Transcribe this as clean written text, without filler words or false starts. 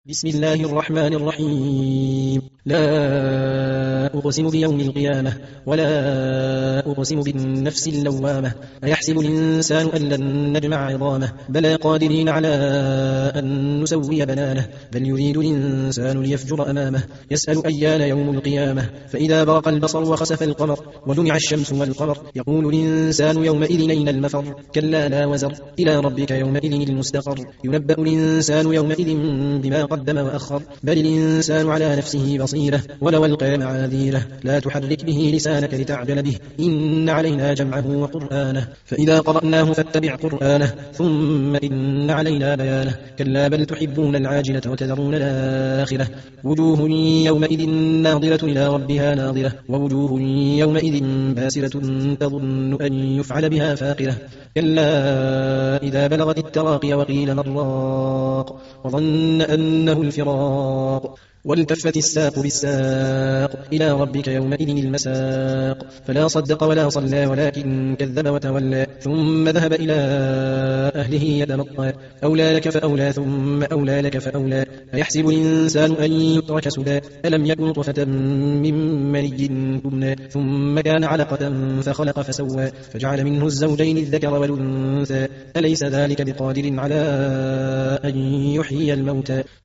بسم الله الرحمن الرحيم. لا أقسم بيوم القيامة ولا أقسم بالنفس اللوامة. أيحسب الإنسان أن لن نجمع عظامه بلى قادرين على أن نسوي بنانه بل يريد الإنسان ليفجر أمامه يسأل أيان يوم القيامة فإذا برق البصر وخسف القمر وجمع الشمس والقمر يقول الإنسان يومئذ أين المفر كلا لا وزر إلى ربك يومئذ المستقر ينبأ الإنسان يومئذ بما قدم وأخر بل الإنسان على نفسه بصيرة ولو ألقى معاذيره لا تحرك به لسانك لتعجل به إن علينا جمعه وقرآنه فإذا قرأناه فاتبع قرآنه ثم إن علينا بيانه كلا بل تحبون العاجلة وتذرون الآخرة وجوه يومئذ ناظرة إلى ربها ناظرة ووجوه يومئذ باسرة تظن أن يفعل بها فاقرة كلا إذا بلغت التراقي وقيل من راق وظن أنه الفراق والتفت الساق بالساق إلى ربك يومئذ المساق فلا صدق ولا صلى ولكن كذب وتولى ثم ذهب إلى أهله يتمطى أولى لك فأولى ثم أولى لك فأولى أيحسب الإنسان أن يترك سدى ألم يكن طفة من مني تمنى ثم كان علقة فخلق فسوى فجعل منه الزوجين الذكر والأنثى أليس ذلك بقادر على أن يحيي الموتى